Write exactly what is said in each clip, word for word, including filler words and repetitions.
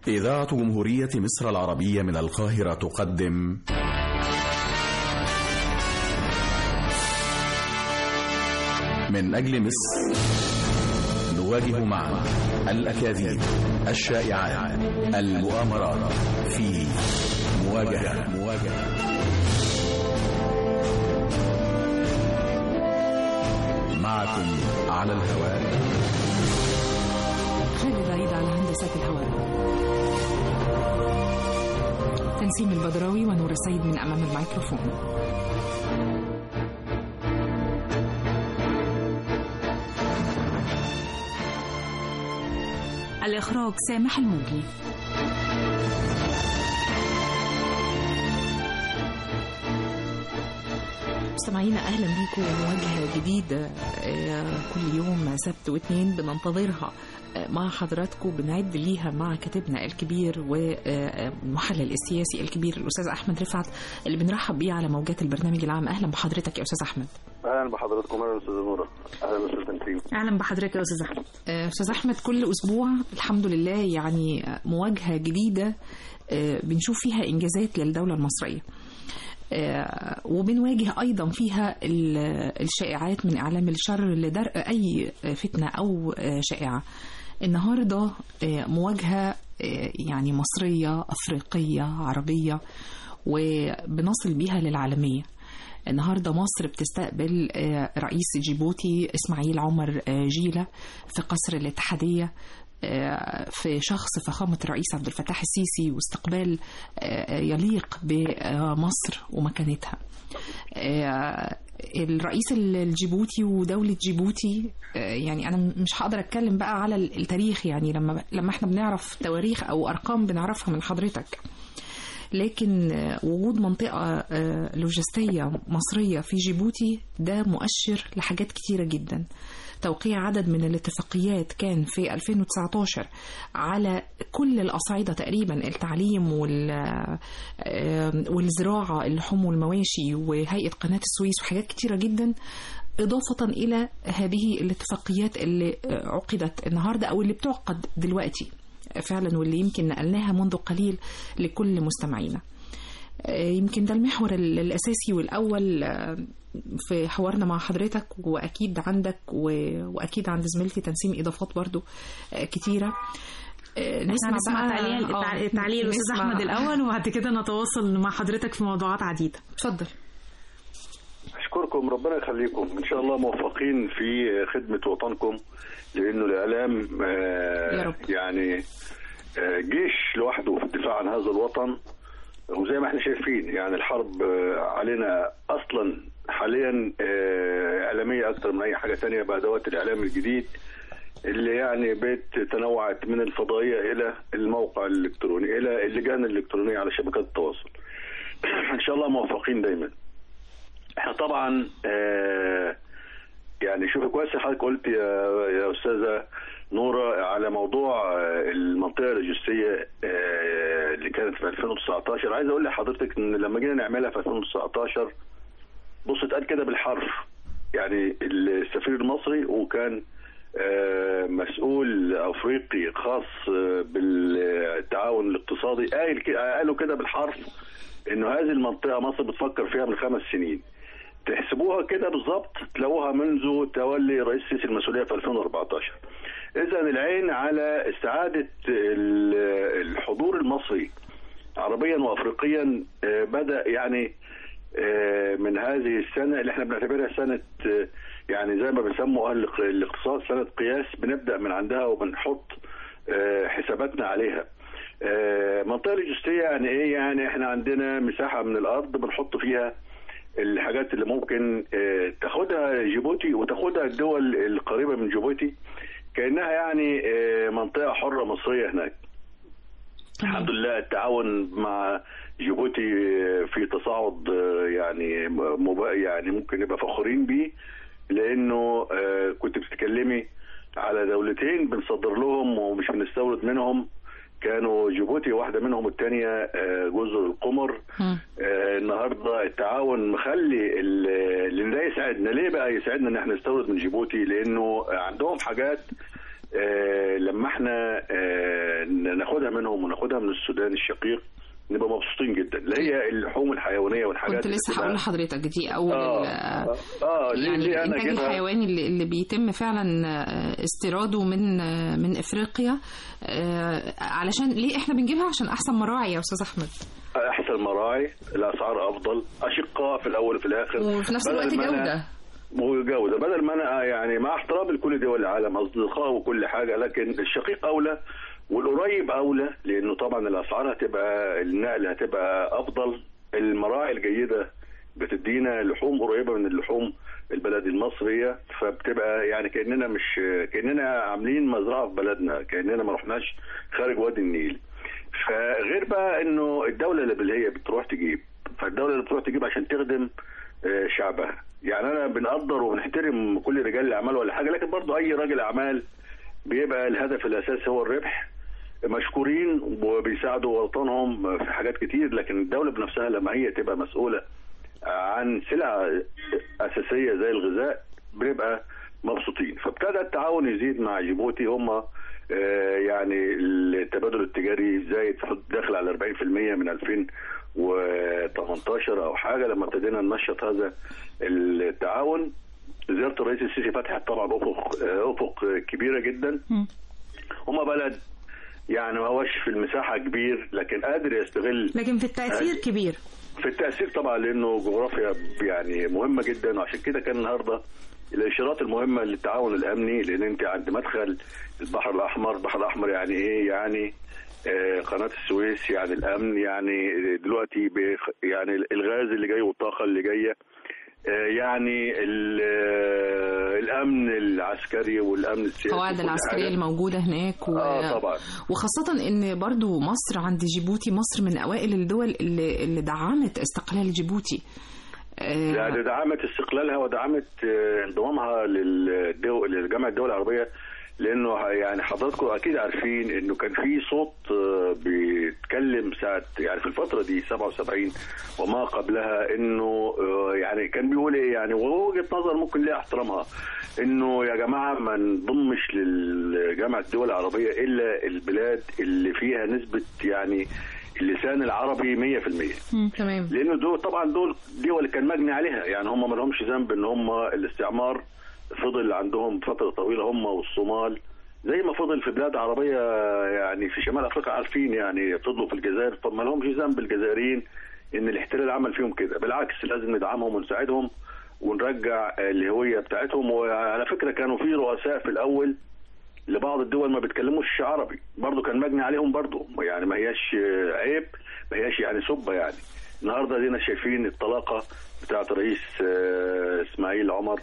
إذاعة جمهورية مصر العربية من القاهرة تقدم من أجل مصر، نواجه معا الأكاذيب، الشائعات، المؤامرات في مواجهة مواجهة معكم على الهواء خالد عيد على هندسة الهواء، تنسيم البدراوي ونور السيد من أمام الميكروفون. الإخراج سامح الموجي. مستمعينا أهلا بيكم مواجهة جديدة كل يوم سبت واثنين بننتظرها مع حضراتكم، بنعد ليها مع كاتبنا الكبير والمحلل السياسي الكبير الأستاذ أحمد رفعت اللي بنرحب بيه على موجات البرنامج العام. أهلا بحضرتك يا أستاذ أحمد. أهلا بحضراتكم. أهلا أستاذ نورة. أهلا أستاذ تنسيم. أهلا بحضرتك يا أستاذ أحمد. أستاذ أحمد، كل أسبوع الحمد لله يعني مواجهة جديدة بنشوف فيها إنجازات للدولة المصرية، وبنواجه أيضا فيها الشائعات من إعلام الشر لدرء أي فتنة أو شائعة. النهاردة مواجهة يعني مصرية أفريقية عربية وبنصل بيها للعالمية. النهاردة مصر بتستقبل رئيس جيبوتي إسماعيل عمر جيلة في قصر الاتحادية في شخص فخامة الرئيس عبد الفتاح السيسي، واستقبال يليق بمصر ومكانتها. الرئيس الجيبوتي ودولة جيبوتي، يعني أنا مش هقدر أتكلم بقى على التاريخ، يعني لما لما احنا بنعرف تواريخ أو أرقام بنعرفها من حضرتك، لكن وجود منطقة لوجستية مصرية في جيبوتي ده مؤشر لحاجات كتيرة جدا. توقيع عدد من الاتفاقيات كان في ألفين وتسعة عشر على كل الأصعدة تقريبا، التعليم والزراعة، اللحوم والمواشي، وهيئة قناة السويس، وحاجات كتيرة جدا، إضافة إلى هذه الاتفاقيات اللي عقدت النهاردة أو اللي بتعقد دلوقتي فعلا، واللي يمكن نقلناها منذ قليل لكل مستمعينا. يمكن ده المحور الأساسي والأول في حوارنا مع حضرتك، وأكيد عندك وأكيد عند زميلتي تنسيم إضافات برضو كتيرة. نسمع, نسمع تعليق تعليق الأستاذ أحمد الأول، وبعد كده نتواصل مع حضرتك في موضوعات عديدة. اتفضل. أشكركم، ربنا يخليكم، إن شاء الله موفقين في خدمة وطنكم، لأنه الإعلام يعني جيش لوحده في الدفاع عن هذا الوطن. وزي ما احنا شايفين يعني الحرب علينا أصلا حاليا إعلامية أكثر من أي حاجة تانية بأدوات الإعلام الجديد اللي يعني بقت تنوعت من الفضائية إلى الموقع الإلكتروني إلى اللجان الإلكترونية على شبكات التواصل. إن شاء الله موفقين دايما. احنا طبعا يعني شوفي كويس حضرتك قلت يا يا أستاذة نورة على موضوع المنطقة اللوجستية اللي كانت في ألفين وتسعة عشر. عايز اقول لحضرتك ان لما جينا نعملها في ألفين وتسعة عشر بص اتقال كده بالحرف، يعني السفير المصري وكان مسؤول افريقي خاص بالتعاون الاقتصادي قالوا كده بالحرف انه هذه المنطقة مصر بتفكر فيها من خمس سنين. تحسبوها كده بالظبط تلاقوها منذ تولي رئيس السيسي المسؤولية في ألفين وأربعة عشر. إذن العين على استعادة الحضور المصري عربيا وأفريقيا بدأ يعني من هذه السنة اللي احنا بنعتبرها سنة يعني زي ما بيسموا أهل الاقتصاد سنة قياس، بنبدأ من عندها وبنحط حساباتنا عليها. منطقة لوجستية يعني ايه؟ يعني احنا عندنا مساحة من الأرض بنحط فيها الحاجات اللي ممكن تاخدها جيبوتي وتاخدها الدول القريبة من جيبوتي كأنها يعني منطقة حرة مصرية هناك. الحمد لله التعاون مع جيبوتي في تصاعد يعني يعني ممكن نبقى فخورين بيه، لأنه كنت بتتكلمي على دولتين بنصدر لهم ومش بنستورد منهم، كانوا جيبوتي واحدة منهم والتانية جزر القمر. النهاردة التعاون مخلي اللي ده يساعدنا. ليه بقى يساعدنا ان احنا نستورد من جيبوتي؟ لانه عندهم حاجات آه لما احنا آه ناخدها منهم وناخدها من السودان الشقيق نبقى مبسوطين جدا، اللي هي اللحوم الحيوانيه والحاجات. كنت لسه هقول لحضرتك دي اول اه, آه يعني ليه انا الانتاج الحيواني اللي, اللي بيتم فعلا استيراده من من افريقيا، آه علشان ليه احنا بنجيبها؟ عشان احسن مراعي يا استاذ احمد. احسن مراعي، الاسعار افضل، اشقاء في الاول وفي الاخر، وفي نفس الوقت جوده وجوده. بدل ما انا يعني مع احترامي لكل دول العالم اصدقاء وكل حاجه، لكن الشقيق اولى والقريب اولى، لانه طبعا الاسعار هتبقى، النقل هتبقى افضل، المراعي الجيده بتدينا لحوم قريبه من اللحوم البلدي المصريه، فبتبقى يعني كاننا مش كاننا عاملين مزرعه في بلدنا، كاننا ما رحناش خارج وادي النيل. فغير بقى انه الدوله اللي هي بتروح تجيب، فالدوله اللي بتروح تجيب عشان تخدم شعبها. يعني انا بنقدر وبنحترم كل رجال الاعمال ولا حاجه، لكن برضو اي راجل اعمال بيبقى الهدف الاساسي هو الربح، مشكورين وبيساعدوا وطنهم في حاجات كتير، لكن الدوله بنفسها لما هي تبقى مسؤوله عن سلع اساسيه زي الغذاء بنبقى مبسوطين. فابتدى التعاون يزيد مع جيبوتي، هم يعني التبادل التجاري زايد داخل على أربعين بالمئة من ألفين وثمانية عشر او حاجه. لما ابتدينا ننشط هذا التعاون، زياره الرئيس السيسي فتحت طبعا افق افق كبيره جدا. هم بلد يعني ما هوش في المساحه كبير، لكن قادر يستغل، لكن في التاثير آه كبير، في التاثير طبعا، لانه جغرافيا يعني مهمه جدا. وعشان كده كان النهارده الاشارات المهمه للتعاون الامني، لان انت عند مدخل البحر الاحمر، البحر الاحمر يعني ايه؟ يعني آه قناه السويس، يعني الامن، يعني دلوقتي يعني الغاز اللي جاي والطاقه اللي جايه، آه يعني الامن العسكري والامن السياسي، القواعد العسكريه الموجوده هناك و... آه طبعا. وخاصه ان برضو مصر عند جيبوتي، مصر من اوائل الدول اللي, اللي دعمت استقلال جيبوتي، يعني دعمت استقلالها ودعمت انضمامها لجامعة الدول العربية، لانه يعني حضراتكم اكيد عارفين انه كان في صوت بيتكلم ساعة يعني في الفترة دي سبعة وسبعين وما قبلها، انه يعني كان بيقول ايه يعني، ووجهة نظر ممكن ليها احترامها، انه يا جماعة ما نضمش لجامعة الدول العربية الا البلاد اللي فيها نسبة يعني اللسان العربي مية في المية. تمام. لانه دول طبعا دول دول كان مجني عليها، يعني هم ما لهمش ذنب ان هم الاستعمار فضل عندهم فتره طويله، هم والصومال، زي ما فضل في بلاد عربيه يعني في شمال افريقيا، عارفين يعني فضلوا في الجزائر، طب ما لهمش ذنب الجزائريين ان الاحتلال عمل فيهم كده، بالعكس لازم ندعمهم ونساعدهم ونرجع الهويه بتاعتهم. وعلى فكره كانوا في رؤساء في الاول لبعض الدول ما بيتكلموش عربي، برضو كان مجني عليهم برضو، يعني ما هياش عيب، ما هياش يعني سبة. يعني النهارده دينا شايفين الطلاقة بتاعت رئيس اسماعيل عمر،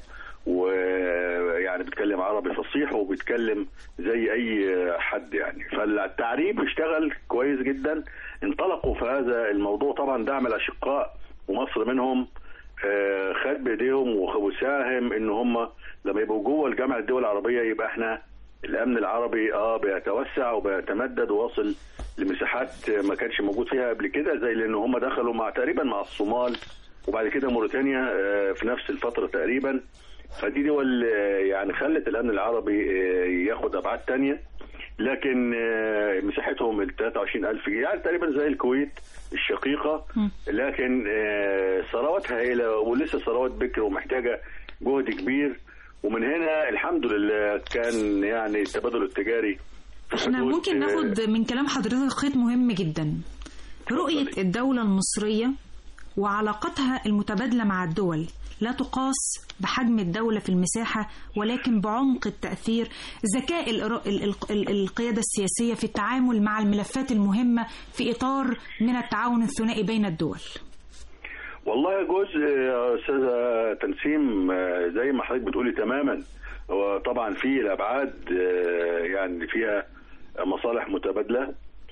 ويعني بيتكلم عربي فصيح وبيتكلم زي اي حد يعني. فالتعريب اشتغل كويس جدا، انطلقوا في هذا الموضوع. طبعا دعم الاشقاء ومصر منهم خد بايديهم وساهم ان هم لما يبقوا جوه الجامعه الدول العربيه يبقى احنا الامن العربي اه بيتوسع وبيتمدد وواصل لمساحات ما كانش موجود فيها قبل كده، زي لان هم دخلوا مع تقريبا مع الصومال وبعد كده موريتانيا آه في نفس الفتره تقريبا. فدي دول آه يعني خلت الامن العربي آه ياخد ابعاد تانية، لكن آه مساحتهم ال ثلاثة وعشرين ألف يعني تقريبا زي الكويت الشقيقه، لكن آه ثرواتها هائله ولسه ثروات بكر ومحتاجه جهد كبير. ومن هنا الحمد لله كان يعني التبادل التجاري. احنا ممكن ناخد من كلام حضرتك خيط مهم جدا، رؤية الدولة المصرية وعلاقتها المتبادلة مع الدول لا تقاس بحجم الدولة في المساحة، ولكن بعمق التأثير، ذكاء القيادة السياسية في التعامل مع الملفات المهمة في إطار من التعاون الثنائي بين الدول. والله جزء يا استاذه تنسيم زي ما حضرتك بتقولي تماما، وطبعا في الابعاد يعني فيها مصالح متبادله،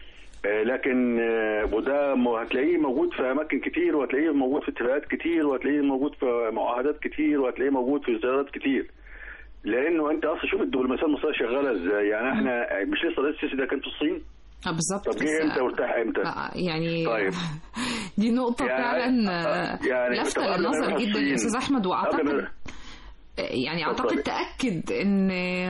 لكن وده هتلاقيه موجود في اماكن كتير، وهتلاقيه موجود في اتفاقات كتير، وهتلاقيه موجود في معاهدات كتير، وهتلاقيه موجود في زيارات كتير. لانه انت اصلا شوف الدبلوماسيه المصريه شغاله ازاي. يعني احنا مش لسه رئيس السيسي ده كان في الصين؟ اه بالظبط. طب جه امتى وارتاح امتى؟ يعني طيب دي نقطة يعني فعلا يعني لفتة للنظر جدا يا استاذ احمد. واعتقد يعني اعتقد تاكد ان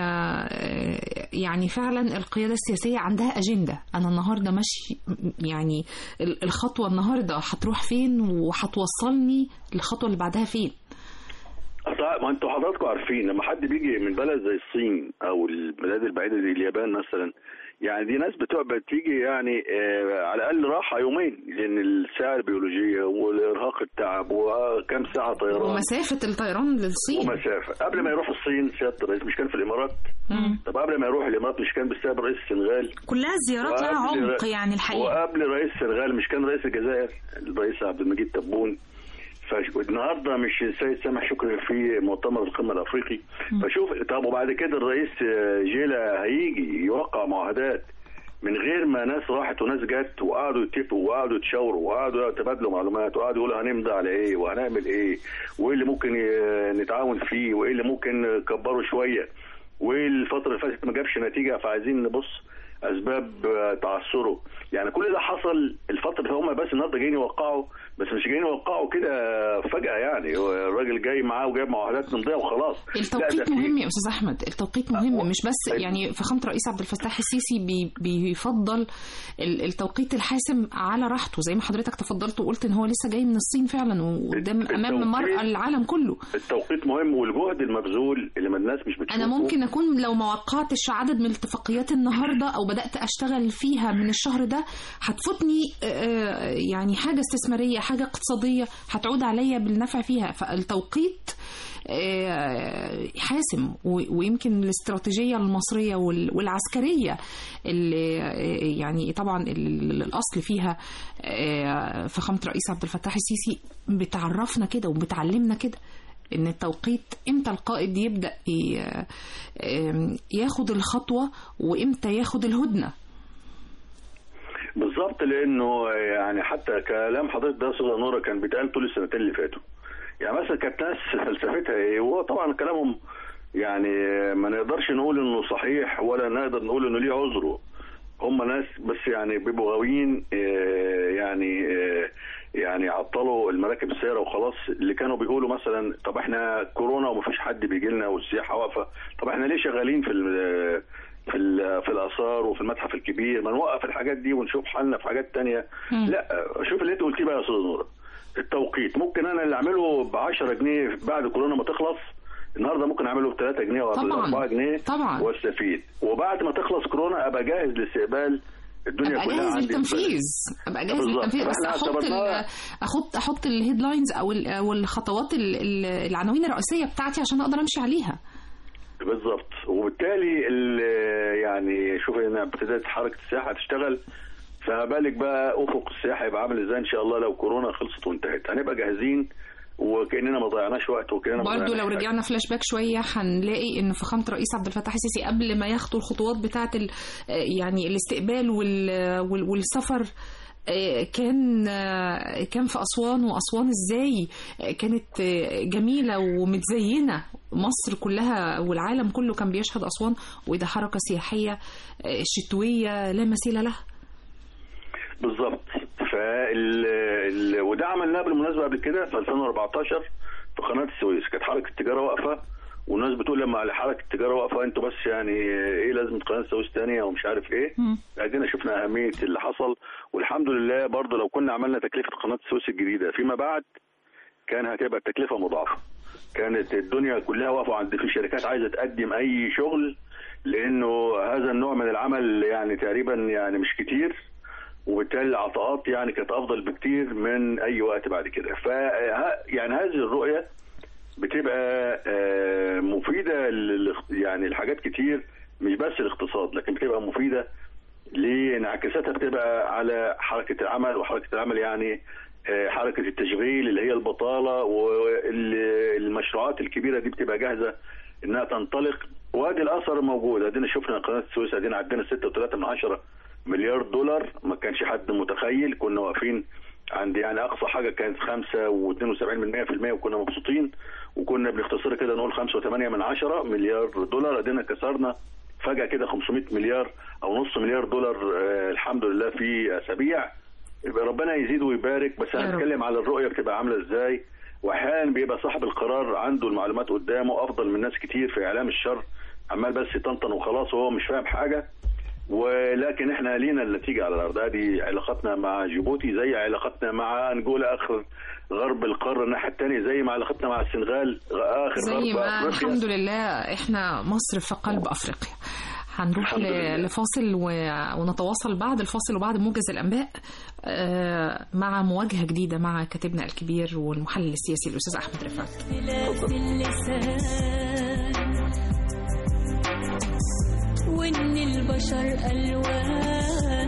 يعني فعلا القياده السياسيه عندها اجنده. انا النهارده ماشي يعني الخطوه النهارده هتروح فين وهتوصلني الخطوه اللي بعدها فين. ما انتوا حضراتكم عارفين لما حد بيجي من بلد زي الصين او البلاد البعيده زي اليابان مثلا، يعني دي ناس بتبقى بتيجي يعني آه على الاقل راحه يومين، لان الساعه البيولوجيه والارهاق التعب وكم ساعه طيران ومسافه الطيران للصين ومسافه. قبل ما يروح الصين سياده الرئيس مش كان في الامارات؟ مم. طب قبل ما يروح الامارات مش كان بسبب رئيس السنغال؟ كلها زيارات لها عمق يعني الحقيقه. وقبل رئيس السنغال مش كان رئيس الجزائر الرئيس عبد المجيد تبون؟ فالنهارده مش السيد سامح شكري في مؤتمر القمه الافريقي. فشوف طب وبعد كده الرئيس جيلا هيجي يوقع معاهدات من غير ما ناس راحت وناس جت وقعدوا يتفقوا وقعدوا يتشاوروا وقعدوا يتبادلوا معلومات وقعدوا يقولوا هنمضي على ايه وهنعمل ايه وايه اللي ممكن نتعاون فيه وايه اللي ممكن نكبره شويه وايه الفتره اللي فاتت ما جابش نتيجه فعايزين نبص اسباب تعثره. يعني كل ده حصل الفتره اللي هم بس النهارده جايين يوقعوا، بس مش جايين يوقعوا كده فجاه. يعني الراجل جاي معاه وجايب معاهدات نمضيها وخلاص. التوقيت مهم يا استاذ احمد، التوقيت مهم. مش بس يعني فخامه الرئيس عبد الفتاح السيسي بي بيفضل التوقيت الحاسم على راحته زي ما حضرتك تفضلت وقلت ان هو لسه جاي من الصين فعلا وقدام امام مرأى العالم كله. التوقيت مهم والجهد المبذول اللي ما الناس مش بتشوفه. انا ممكن اكون لو ما وقعتش عدد من الاتفاقيات النهارده او بدات اشتغل فيها من الشهر ده هتفوتني يعني حاجه استثماريه حاجه اقتصاديه هتعود عليا بالنفع فيها. فالتوقيت حاسم ويمكن الاستراتيجيه المصريه والعسكريه اللي يعني طبعا الاصل فيها فخامه الرئيس عبد الفتاح السيسي بتعرفنا كده وبتعلمنا كده ان التوقيت امتى القائد يبدا ياخد الخطوه وامتى ياخد الهدنه بالظبط. لانه يعني حتى كلام حضرتك ده استاذه نوره كان بيتقال طول السنتين اللي فاتوا. يعني مثلا كانت ناس فلسفتها ايه، وهو طبعا كلامهم يعني ما نقدرش نقول انه صحيح ولا نقدر نقول انه ليه عذره. هم ناس بس يعني بيبقوا غاويين يعني يعني عطلوا المراكب السياره وخلاص. اللي كانوا بيقولوا مثلا طب احنا كورونا ومفيش حد بيجي لنا والسياحه واقفه، طب احنا ليه شغالين في في في الاثار وفي المتحف الكبير؟ ما نوقف الحاجات دي ونشوف حالنا في حاجات تانية. م. لا شوف اللي انت قلتيه بقى يا استاذ نوره، التوقيت ممكن انا اللي اعمله ب عشرة جنيه بعد كورونا ما تخلص النهارده ممكن اعمله ب ثلاثة جنيه ولا أربعة جنيه طبعا واستفيد. وبعد ما تخلص كورونا ابقى جاهز لاستقبال الدنيا أبقى كلها. جاهز للتنفيذ ابقى جاهز للتنفيذ بس احط احط احط الهيدلاينز او الخطوات العناوين الرئيسيه بتاعتي عشان اقدر امشي عليها بالظبط. وبالتالي يعني شوف ان ابتدت حركه السياحه تشتغل، فبالك بقى افق السياحه يبقى عامل ازاي ان شاء الله لو كورونا خلصت وانتهت. هنبقى جاهزين وكاننا ما ضيعناش وقت وكاننا برضه لو رجعنا فلاش باك شويه هنلاقي ان فخامه الرئيس عبد الفتاح السيسي قبل ما ياخدوا الخطوات بتاعه يعني الاستقبال والسفر كان كان في أسوان، وأسوان ازاي كانت جميلة ومتزينة. مصر كلها والعالم كله كان بيشهد أسوان، وده حركة سياحية شتوية لا مثيل لها. بالظبط. فال ال... وده عملناه بالمناسبة قبل كده في ألفين وأربعتاشر في قناة السويس. كانت حركة التجارة واقفة والناس بتقول لما على حركة التجارة واقفة انتوا بس يعني ايه لازمة قناة السويس تانية ومش عارف ايه. ادينا شفنا اهمية اللي حصل، والحمد لله. برضو لو كنا عملنا تكلفة قناة السويس الجديدة فيما بعد كان هتبقى التكلفة مضاعفة. كانت الدنيا كلها واقفة عند في شركات عايزة تقدم اي شغل، لانه هذا النوع من العمل يعني تقريبا يعني مش كتير، وبالتالي العطاءات يعني كانت افضل بكتير من اي وقت بعد كده. ف يعني هذه الرؤية بتبقى مفيدة يعني لحاجات كتير، مش بس الاقتصاد، لكن بتبقى مفيدة لانعكاساتها بتبقى على حركة العمل. وحركة العمل يعني حركة التشغيل اللي هي البطالة، والمشروعات الكبيرة دي بتبقى جاهزة انها تنطلق. وادي الاثر موجود. ادينا شفنا قناة السويس، ادينا عندنا ستة وثلاثة من عشرة مليار دولار. ما كانش حد متخيل. كنا واقفين عند يعني اقصى حاجه كانت خمسة واثنين وسبعين من مية في المية وكنا مبسوطين، وكنا بنختصر كده نقول خمسة وثمانية من عشرة مليار دولار. ادينا كسرنا فجاه كده خمسمائة مليار او نص مليار دولار آه الحمد لله في اسابيع. ربنا يزيد ويبارك. بس هنتكلم على الرؤيه بتبقى عامله ازاي. واحيانا بيبقى صاحب القرار عنده المعلومات قدامه افضل من ناس كتير في اعلام الشر، عمال بس يطنطن وخلاص وهو مش فاهم حاجه. ولكن احنا لينا النتيجه على الارض. دي علاقتنا مع جيبوتي زي علاقتنا مع انجولا اخر غرب القاره الناحيه الثانيه، زي ما علاقتنا مع السنغال اخر زي غرب ما افريقيا. الحمد لله احنا مصر في قلب افريقيا. هنروح لفاصل ونتواصل بعد الفاصل وبعد موجز الانباء مع مواجهه جديده مع كاتبنا الكبير والمحلل السياسي الاستاذ احمد رفعت. وإن البشر ألوان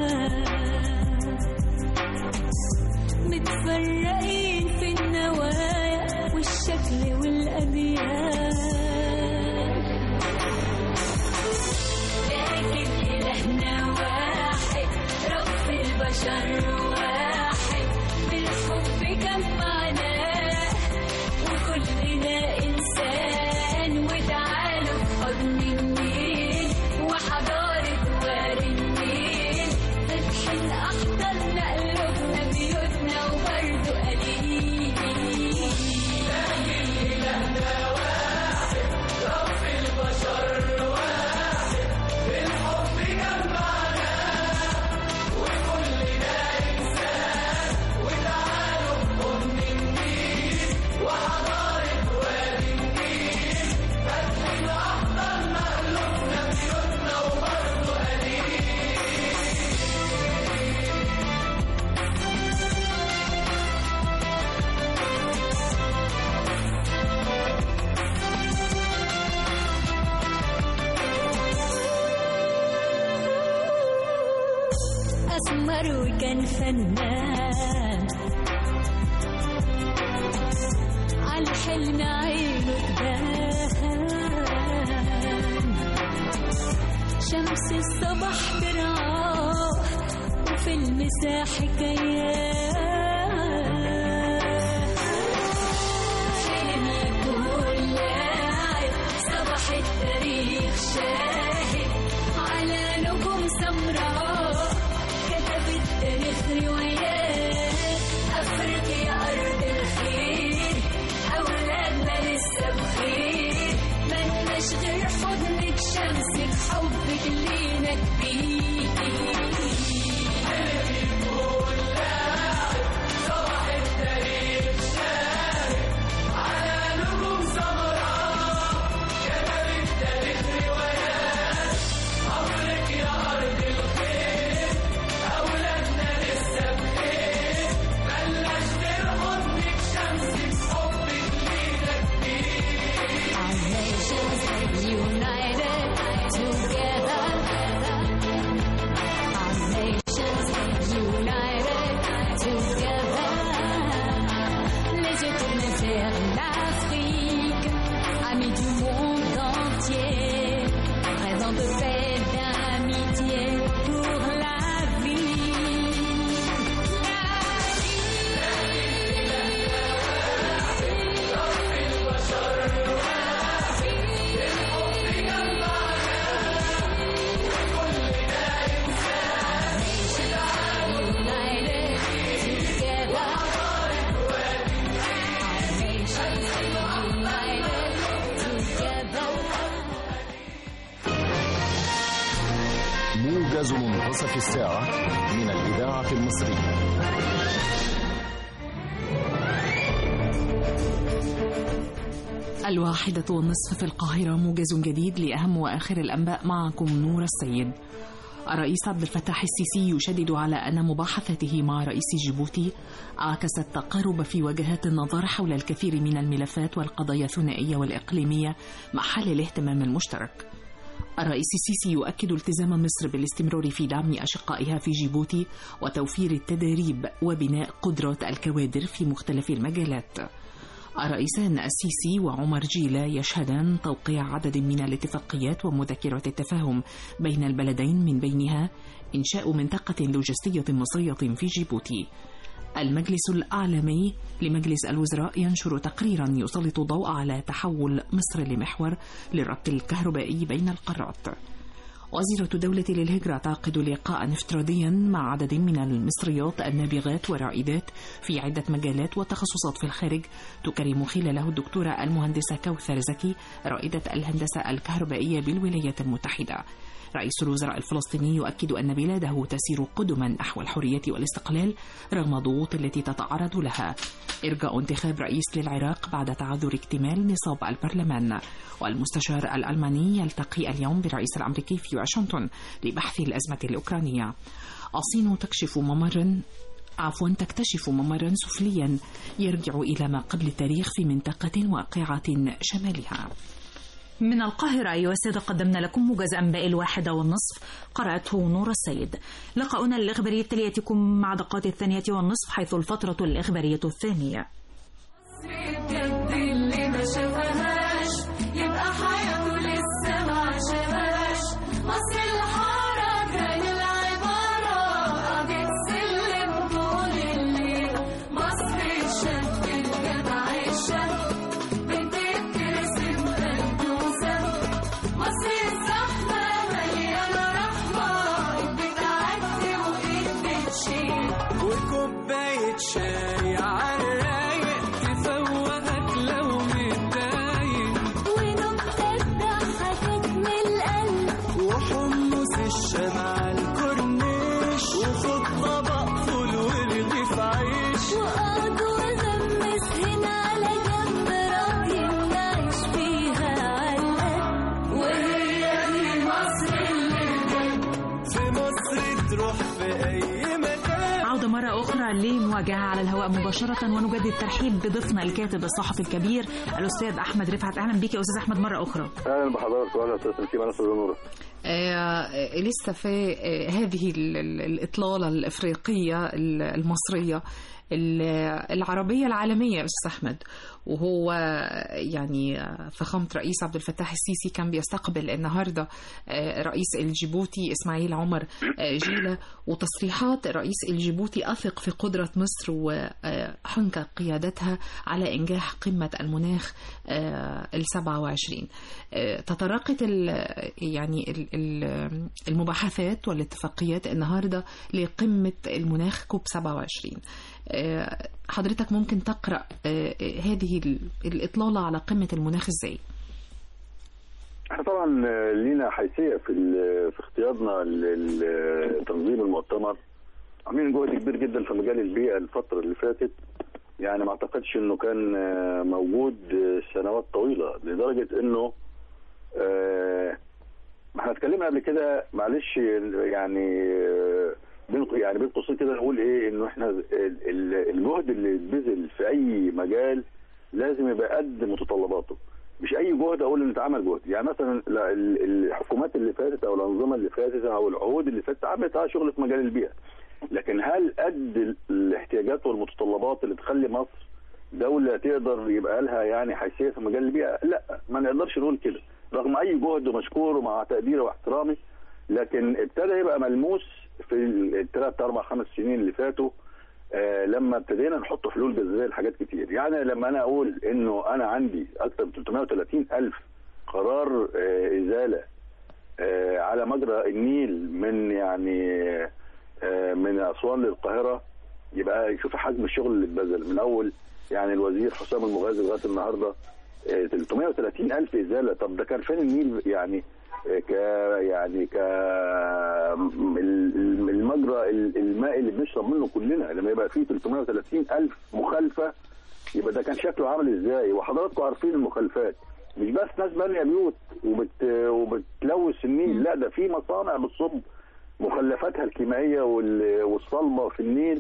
متفرقين في النوايا والشكل والأديان، لكن إلهنا واحد، رب البشر واحد، بالحب جمعناه وكلنا إنسان، وتعالوا بحضن النيل وحضارة وار النيل، فتحين أحضاننا قلوبنا بيوتنا وبرضه قليل، لكن إلهنا واحد، رب البشر واحد، بالحب جمعناه وكلنا إنسان، وتعالوا بحضن النيل وحضارة وار النيل، فتحين أحضاننا قلوبنا بيوتنا وبرضه قليل. أسمر وكان فنان عالحلم عينه تبان، شمس الصبح برعاه وفي المساح كيان، حلم يكون لاعب صباح التاريخ شاهد على نجوم سمراء، كتب التاريخ روايات، أفريقيا أرض الخير، أولادنا لسه بخير، ملناش غير حضنك شمسك حبك لينا كبير. موجز منتصف الساعة من الإذاعة المصرية. الواحدة والنصف في القاهرة، موجز جديد لأهم وآخر الأنباء، معكم نور السيد. الرئيس عبد الفتاح السيسي يشدد على أن مباحثته مع رئيس جيبوتي عكست التقارب في وجهات النظر حول الكثير من الملفات والقضايا الثنائية والإقليمية محل الاهتمام المشترك. الرئيس السيسي يؤكد التزام مصر بالاستمرار في دعم أشقائها في جيبوتي وتوفير التدريب وبناء قدرات الكوادر في مختلف المجالات. الرئيسان السيسي وعمر جيلة يشهدان توقيع عدد من الاتفاقيات ومذكرات التفاهم بين البلدين، من بينها إنشاء منطقة لوجستية مصرية في جيبوتي. المجلس الأعلامي لمجلس الوزراء ينشر تقريرا يسلط الضوء على تحول مصر لمحور للربط الكهربائي بين القارات. وزيرة الدولة للهجرة تعقد لقاء افتراضيا مع عدد من المصريات النابغات والرائدات في عدة مجالات وتخصصات في الخارج، تكرم خلاله الدكتورة المهندسة كوثر زكي رائدة الهندسة الكهربائية بالولايات المتحدة. رئيس الوزراء الفلسطيني يؤكد أن بلاده تسير قدما نحو الحرية والاستقلال رغم الضغوط التي تتعرض لها. إرجاء انتخاب رئيس للعراق بعد تعذر اكتمال نصاب البرلمان. والمستشار الألماني يلتقي اليوم بالرئيس الأمريكي في واشنطن لبحث الأزمة الأوكرانية. الصين تكشف ممرا عفوا تكتشف ممرا سفليا يرجع إلى ما قبل التاريخ في منطقة واقعة شمالها. من القاهرة أيها السادة، قدمنا لكم موجز أنباء الواحدة والنصف، قرأته نور السيد. لقاؤنا الإخباري التالي يأتيكم مع دقات الثانية والنصف، حيث الفترة الإخبارية الثانية. شاي عالرايق تفوقك لو متضايق، ونكتة تضحكك من القلب، وحمص الشمع الكورنيش، وخد طبق فول ورغيف عيش، وقعد وغمس هنا على جنب راضي نعيش فيها عالقد. وهي دي مصر اللي بجد، في مصر تروح في أي مكان. عودة مرة أخرى لمواجهة على الهواء مباشرة، ونجدد الترحيب بضيفنا الكاتب الصحفي الكبير الأستاذ أحمد رفعت. أهلا بك يا أستاذ أحمد مرة أخرى. أهلا بحضرتك. وأنا أستاذ نسيم. أنا أستاذ نورة. آه لسه في آه هذه الإطلالة الإفريقية المصرية العربية العالمية أستاذ أحمد، وهو يعني فخامة رئيس عبد الفتاح السيسي كان بيستقبل النهاردة رئيس الجيبوتي إسماعيل عمر جيلة، وتصريحات رئيس الجيبوتي أثق في قدرة مصر وحنك قيادتها على إنجاح قمة المناخ السبعة وعشرين. تطرقت يعني المباحثات والاتفاقيات النهاردة لقمة المناخ كوب سبعة وعشرين. حضرتك ممكن تقرأ هذه الإطلالة على قمة المناخ إزاي؟ احنا طبعا لينا حيثية في في اختيارنا لتنظيم المؤتمر، عاملين جهد كبير جدا في مجال البيئة الفترة اللي فاتت، يعني ما اعتقدش انه كان موجود سنوات طويلة، لدرجة انه ما احنا اتكلمنا قبل كده، معلش يعني يعني بين قوسين كده نقول ايه، انه احنا الجهد اللي يتبذل في اي مجال لازم يبقى قد متطلباته، مش اي جهد اقول ان اتعمل جهد. يعني مثلا الحكومات اللي فاتت او الانظمه اللي فاتت او العهود اللي فاتت عملت شغل في مجال البيئه، لكن هل قد الاحتياجات والمتطلبات اللي تخلي مصر دوله تقدر يبقى لها يعني حيثيه في مجال البيئه؟ لا، ما نقدرش نقول كده، رغم اي جهد مشكور ومع تقديري واحترامي، لكن ابتدى يبقى ملموس في الثلاث اربع خمس سنين اللي فاتوا آه لما ابتدينا نحط حلول جذريه لحاجات كتير. يعني لما انا اقول انه انا عندي اكثر من ثلاثمائة وثلاثين الف قرار آه ازاله آه على مجرى النيل من يعني آه من اسوان للقاهره، يبقى شوف حجم الشغل اللي اتبذل من اول يعني الوزير حسام المغازي لغايه النهارده آه ثلاثمائة وثلاثين الف ازاله. طب ده كان فين النيل؟ يعني ك يعني ك المجرى الماء اللي بنشرب منه كلنا، لما يبقى فيه ثلاثمائة وثلاثين الف مخالفه يبقى ده كان شكله عامل ازاي؟ وحضراتكم عارفين المخالفات، مش بس ناس بانيه بيوت وبت وبتلوث النيل، لا ده في مصانع بتصب مخلفاتها الكيميائيه والصلبه في النيل،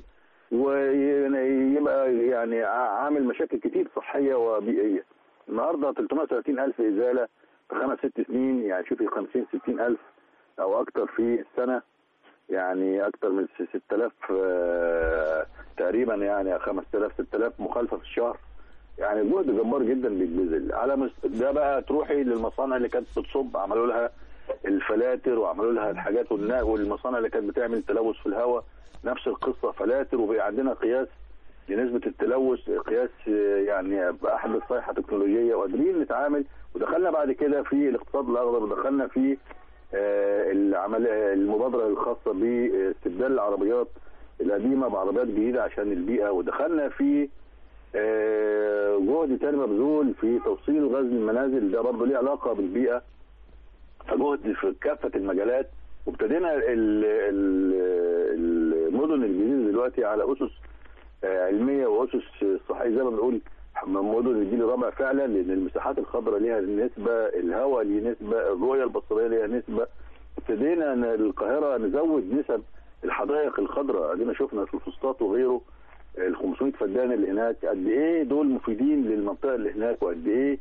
ويبقى يعني عامل مشاكل كتير صحيه وبيئيه. النهارده ثلاثمائة وثلاثين الف ازاله في خمس ست سنين، يعني شوفي خمسين ستين الف او اكتر في السنه، يعني اكتر من ستة آلاف آه تقريبا، يعني خمسة آلاف ستة آلاف مخالفه في الشهر. يعني جهد جبار جدا بيتبذل على مس... ده بقى تروحي للمصانع اللي كانت بتصب عملوا لها الفلاتر وعملوا لها الحاجات، والمصانع اللي كانت بتعمل تلوث في الهواء نفس القصه فلاتر، وبقى عندنا قياس لنسبه التلوث، قياس يعني باحدث صيحه تكنولوجيه، وقادرين نتعامل. ودخلنا بعد كده في الاقتصاد الاخضر، ودخلنا في العمليه المبادره الخاصه باستبدال العربيات القديمه بعربيات جديده عشان البيئه، ودخلنا في جهد تاني مبذول في توصيل غاز المنازل، ده برضه ليه علاقه بالبيئه، فجهد في كافه المجالات. وابتدينا المدن الجديده دلوقتي على اسس علميه واسس صحيه، زي ما بنقول مدن الجيل الرابع فعلا، لان المساحات الخضراء ليها نسبه، الهواء ليه نسبه، الرؤيه البصريه ليها نسبه. ابتدينا القاهره نزود نسب الحدائق الخضراء، ادينا شفنا في الفسطاط وغيره ال خمسمائة فدان اللي هناك قد ايه دول مفيدين للمنطقه اللي هناك، وقد ايه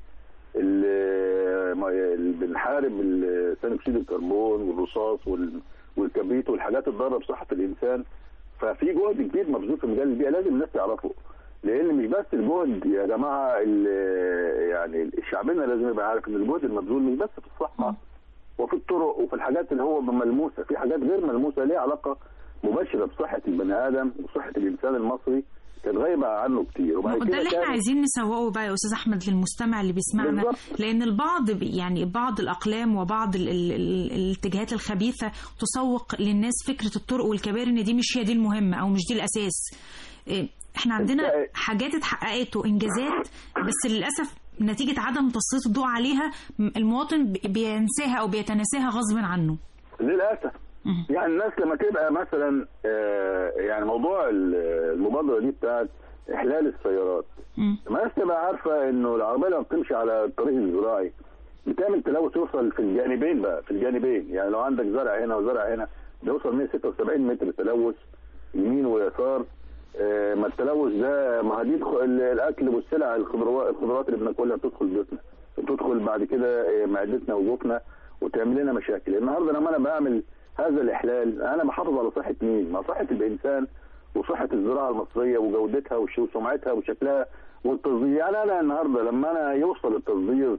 بنحارب ثاني اكسيد الكربون والرصاص والكبريت والحاجات الضاره بصحه الانسان. ففي جهد كبير مبذول في مجال البيئه لازم الناس تعرفه، لان مش بس الجهد يا جماعه، يعني شعبنا لازم يبقى عارف ان الجهد المبذول مش بس في الصحه وفي الطرق وفي الحاجات اللي هو ملموسه، في حاجات غير ملموسه ليها علاقه مباشره بصحه البني ادم وصحه الانسان المصري كانت غايبه عنه كتير. وبعد كده ده اللي احنا عايزين نسوقه بقى يا استاذ احمد للمستمع اللي بيسمعنا بالضبط. لان البعض يعني بعض الاقلام وبعض ال ال ال الاتجاهات الخبيثه تسوق للناس فكره الطرق والكباري ان دي مش هي دي المهمه او مش دي الاساس. احنا عندنا حاجات اتحققت وانجازات، بس للاسف نتيجه عدم تسليط الضوء عليها المواطن بينساها او بيتناساها غصب عنه للاسف. يعني الناس لما تبقى مثلا يعني موضوع المبادره دي بتاعت احلال السيارات، لما الناس تبقى عارفه انه العربيه لما بتمشي على الطريق الزراعي بتعمل تلوث يوصل في الجانبين بقى، في الجانبين، يعني لو عندك زرع هنا وزرع هنا بيوصل مئة وستة وسبعين متر تلوث يمين ويسار. ما التلوث ده ما هدي الاكل والسلع، الخضروات الخضروات اللي بناكلها بتدخل بيوتنا، بتدخل بعد كده معدتنا وجوفنا وتعمل لنا مشاكل. النهارده لما انا بعمل هذا الاحلال انا بحافظ على صحه مين؟ ما صحه الانسان وصحه الزراعه المصريه وجودتها وسمعتها وشكلها والتصدير. يعني انا النهارده لما انا يوصل التصدير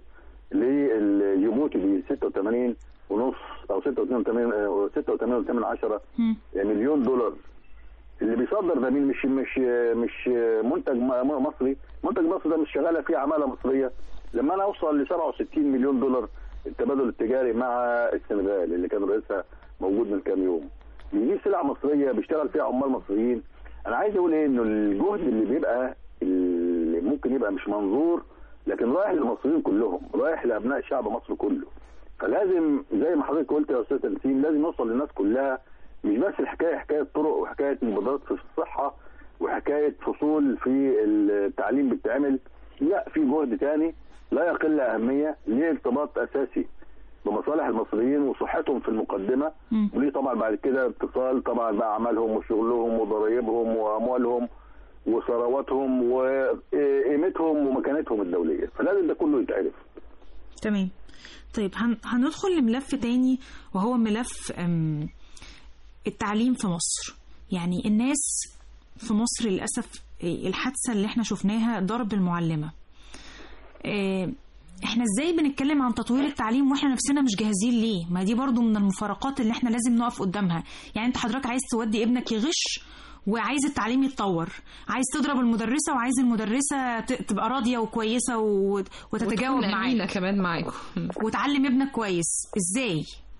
لجيبوتي ب ستة وثمانين ونص او ستة وثمانين وثمانية عشرة مليون دولار، اللي بيصدر ده مين؟ مش مش مش منتج مصري، منتج مصري ده مش شغاله فيه عماله مصريه. لما انا اوصل ل سبعة وستين مليون دولار التبادل التجاري مع السنغال اللي كان رئيسها موجود من كام يوم، بيجيب سلع مصريه بيشتغل فيها عمال مصريين. انا عايز اقول ايه؟ انه الجهد اللي بيبقى اللي ممكن يبقى مش منظور لكن رايح للمصريين كلهم، رايح لابناء شعب مصر كله. فلازم زي ما حضرتك قلت يا استاذ تنسيم لازم نوصل للناس كلها، مش بس الحكايه حكايه طرق وحكايه مبادرات في الصحه وحكايه فصول في التعليم بتتعمل، لا، في جهد تاني لا يقل اهميه، ليه ارتباط اساسي بمصالح المصريين وصحتهم في المقدمه، وليه طبعا بعد كده اتصال طبعا باعمالهم وشغلهم وضرائبهم واموالهم وثرواتهم وقيمتهم ومكانتهم الدوليه، فلازم ده كله يتعرف. تمام. طيب هندخل لملف تاني وهو ملف التعليم في مصر. يعني الناس في مصر للأسف الحادثة اللي احنا شفناها ضرب المعلمة، احنا ازاي بنتكلم عن تطوير التعليم واحنا نفسنا مش جاهزين ليه؟ ما دي برضو من المفارقات اللي احنا لازم نقف قدامها. يعني انت حضرتك عايز تودي ابنك يغش وعايز التعليم يتطور، عايز تضرب المدرسة وعايز المدرسة تبقى راضية وكويسة وتتجاوب معاك كمان معاك وتعلم ابنك كويس. ازاي؟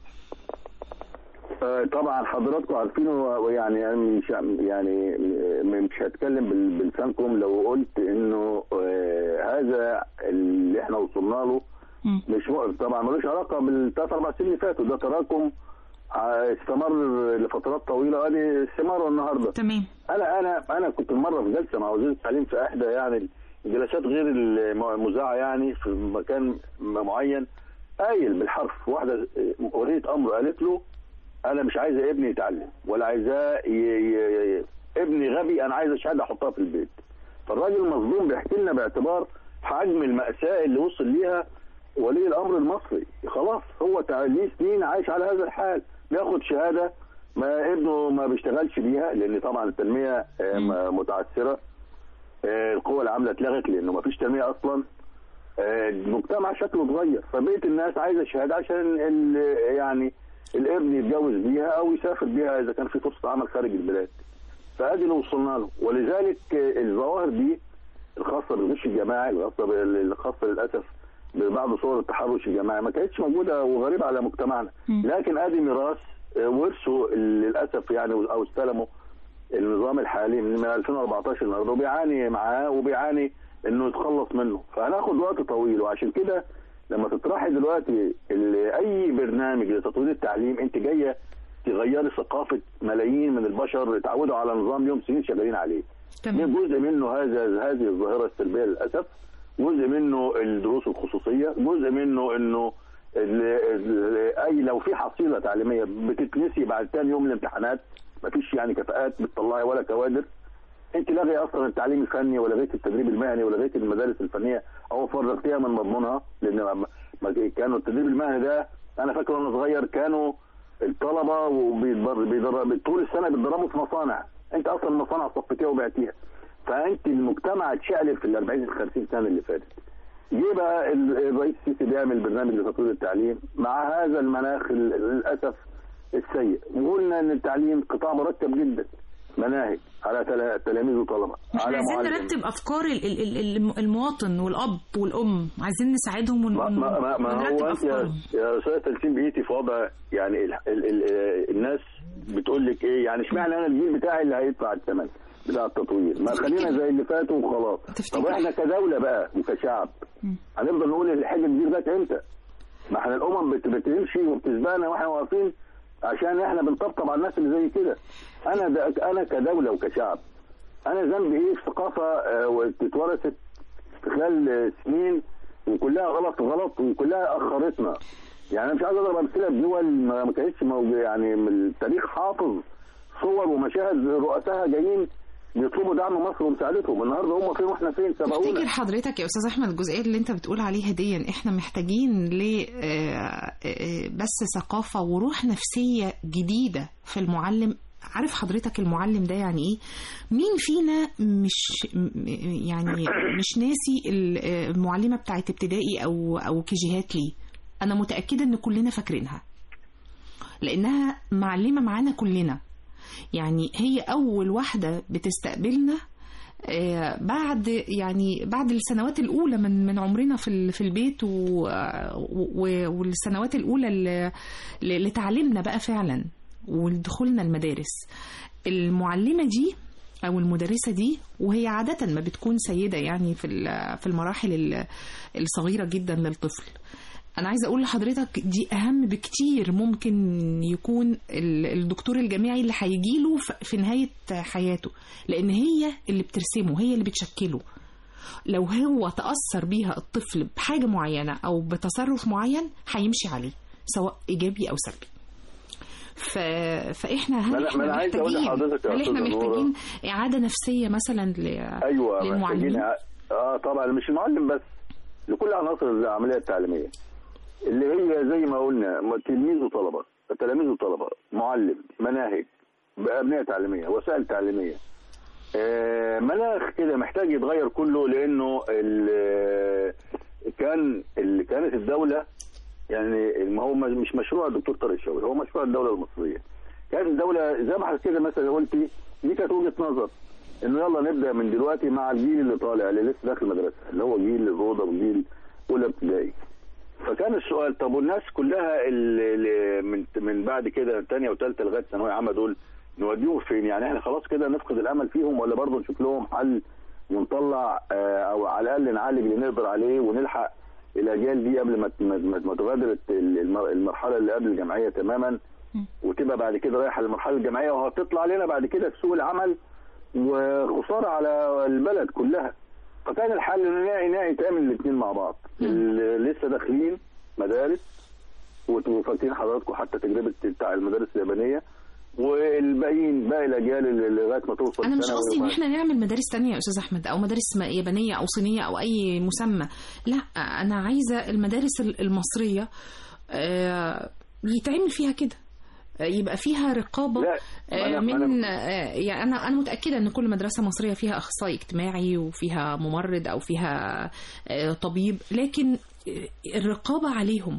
طبعا حضراتكم عارفينه، يعني مش يعني مش هتكلم بلسانكم لو قلت انه هذا اللي احنا وصلنا له مش طبعا ملوش علاقه بالثلاث اربع سنين اللي فاتوا، ده تراكم استمر لفترات طويله، ادي استمر النهارده. تمام. انا انا انا كنت مره في جلسه مع وزير التعليم في احدى يعني الجلسات غير المذاعه يعني في مكان معين، قايل بالحرف واحده ولية امر قالت له انا مش عايزه ابني يتعلم ولا عايزاه ابني غبي، انا عايزه شهاده احطها في البيت. فالراجل المظلوم بيحكي لنا باعتبار حجم المأساة اللي وصل ليها ولي الامر المصري. خلاص هو ليه سنين عايش على هذا الحال، بياخد شهاده ما ابنه ما بيشتغلش بيها، لان طبعا التنميه متعثره، القوى العامله اتلغت لانه ما فيش تنميه اصلا، المجتمع شكله اتغير، فبقيت الناس عايزه شهاده عشان يعني الابن يتجوز بيها او يسافر بيها اذا كان في فرصه عمل خارج البلاد. فادي اللي وصلنا له. ولذلك الظواهر دي الخاصه بالغش الجماعي، الخاصه الخاصه للاسف ببعض صور التحرش الجماعي ما كانتش موجوده وغريبه على مجتمعنا، لكن ادي ميراث ورثه للاسف يعني او استلموا النظام الحالي من ألفين وأربعتاشر النهارده وبيعاني معاه وبيعاني انه يتخلص منه، فهناخد وقت طويل. وعشان كده لما تطرحي دلوقتي اي برنامج لتطوير التعليم انت جايه تغيري ثقافه ملايين من البشر اتعودوا على نظام يوم سنين شغالين عليه. تمام. جزء منه هذا هذه الظاهره السلبيه للاسف، جزء منه الدروس الخصوصيه، جزء منه انه ال ال اي لو في حصيله تعليميه بتتنسي بعد ثاني يوم الامتحانات، ما فيش يعني كفاءات بتطلعي ولا كوادر. انت لاغي اصلا التعليم الفني ولغيت التدريب المهني ولغيت المدارس الفنيه او فرغتيها من مضمونها، لان كانوا التدريب المهني ده انا فاكر وانا صغير كانوا الطلبه وبيضرب طول السنه بيتدربوا في مصانع، انت اصلا المصانع صفيتيها وبعتيها، فانت المجتمع اتشقلب في ال أربعين خمسين سنه اللي فاتت. جه بقى الرئيس السيسي بيعمل برنامج لتطوير التعليم مع هذا المناخ للاسف السيء، وقلنا ان التعليم قطاع مركب جدا، مناهج على تلاميذ وطلبه، مش عايزين نرتب افكار المواطن والاب والام، عايزين نساعدهم ون... ما, ما, ما هو انت يا استاذ تلسين بقيتي في وضع يعني ال ال ال الناس بتقول لك ايه يعني اشمعنى انا الجيل بتاعي اللي هيدفع الثمن بتاع التطوير، ما خلينا زي اللي فاتوا وخلاص. طب احنا كدوله بقى وكشعب هنفضل نقول الحاجه دي جت امتى؟ ما احنا الامم بتمشي وبتسبقنا واحنا واقفين عشان احنا بنطبطب على الناس اللي زي كده. انا انا كدوله وكشعب انا ذنبي ايه في ثقافه اه اتورثت خلال سنين وكلها غلط غلط وكلها اخرتنا. يعني انا مش عايز اضرب امثله بدول ما كانتش موجوده، يعني من التاريخ حافظ صور ومشاهد رؤساءها جايين بيطلبوا دعم مصر ومساعدتهم، النهارده هم فين واحنا فين؟ سبقونا. تفتكر حضرتك يا استاذ احمد الجزئيه اللي انت بتقول عليها دي احنا محتاجين ل بس ثقافه وروح نفسيه جديده في المعلم؟ عارف حضرتك المعلم ده يعني ايه؟ مين فينا مش يعني مش ناسي المعلمه بتاعت ابتدائي او او كيجيهات ليه؟ انا متاكده ان كلنا فاكرينها لانها معلمه معانا كلنا، يعني هي أول واحدة بتستقبلنا بعد يعني بعد السنوات الأولى من من عمرنا في في البيت والسنوات الأولى اللي تعلمنا بقى فعلا ودخولنا المدارس. المعلمة دي أو المدرسة دي وهي عادة ما بتكون سيدة يعني في في المراحل الصغيرة جدا للطفل. أنا عايزة أقول لحضرتك دي أهم بكتير ممكن يكون الدكتور الجامعي اللي هيجيله في نهاية حياته، لأن هي اللي بترسمه، هي اللي بتشكله. لو هو تأثر بيها الطفل بحاجة معينة أو بتصرف معين هيمشي عليه سواء إيجابي أو سلبي. ف... فإحنا هل إحنا محتاجين هل إحنا محتاجين إعادة نفسية مثلا ل... أيوة للمعلمين؟ آه طبعا مش المعلم بس، لكل عناصر العملية التعليمية اللي هي زي ما قلنا تلميذ وطلبه، تلاميذ وطلبه، معلم، مناهج، ابنيه تعليميه، وسائل تعليميه. آه مناخ كده محتاج يتغير كله، لانه كان اللي كانت الدوله يعني ما هو مش مشروع الدكتور طارق الشاوي، هو مشروع الدوله المصريه. كانت الدوله زي ما حضرتك كده مثلا قلتي دي كانت وجهه نظر انه يلا نبدا من دلوقتي مع الجيل اللي طالع اللي لسه داخل المدرسه اللي هو جيل الروضه وجيل اولى ابتدائي. فكان السؤال طب والناس كلها اللي من من بعد كده ثانيه وثالثه لغايه ثانويه عامه دول نوديهم فين؟ يعني احنا خلاص كده نفقد الامل فيهم ولا برضه نشوف لهم حل ونطلع او على الاقل نعالج اللي نقدر عليه ونلحق الاجيال دي قبل ما ما تغادر المرحله اللي قبل الجامعيه تماما وتبقى بعد كده رايحه للمرحله الجامعيه وهتطلع لنا بعد كده في سوق العمل وخساره على البلد كلها. فكان الحل انه نلاقي نلاقي يتعمل الاثنين مع بعض. اللي لسه داخلين مدارس وفاكرين حضراتكم حتى تجربه بتاع المدارس اليابانيه والباقيين باقي الاجيال اللي لغايه ما توصل. انا مش قصدي ان احنا نعمل مدارس ثانيه يا استاذ احمد او مدارس يابانيه او صينيه او اي مسمى، لا انا عايزه المدارس المصريه يتعمل فيها كده، يبقى فيها رقابه من يعني انا انا متاكده ان كل مدرسه مصريه فيها اخصائي اجتماعي وفيها ممرض او فيها طبيب، لكن الرقابه عليهم.